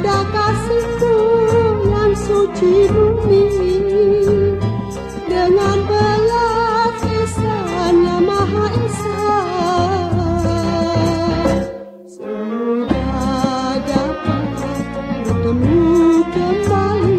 pada kasihku yang suci bumi, dengan belas ihsan yang Maha Esa. Semoga dapat bertemu kembali.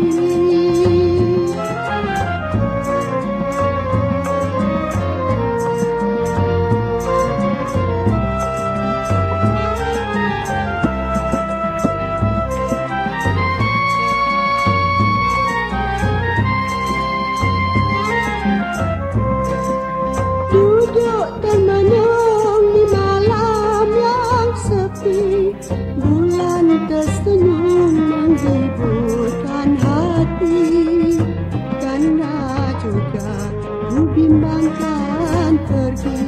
Duduk termenung di malam yang sepi, bulan tersenyum menghiburkan hati. Kanda juga kubimbangkan pergi.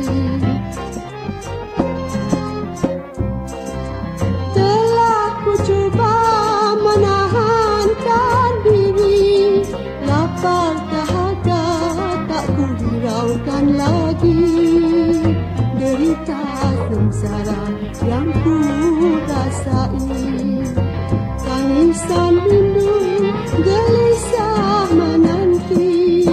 Telah ku cuba menahankan diri, lapar dahaga tak ku hiraukan lagi. Derita sengsara yang ku rasai, tangisan rindu gelisah menanti.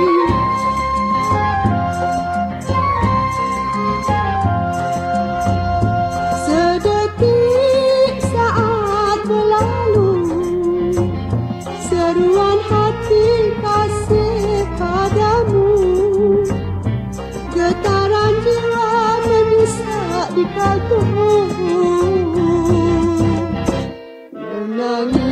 Sedetik saat berlalu, seruan hati kasih padamu, getaran jiwa mengisak di kalbu. Menangis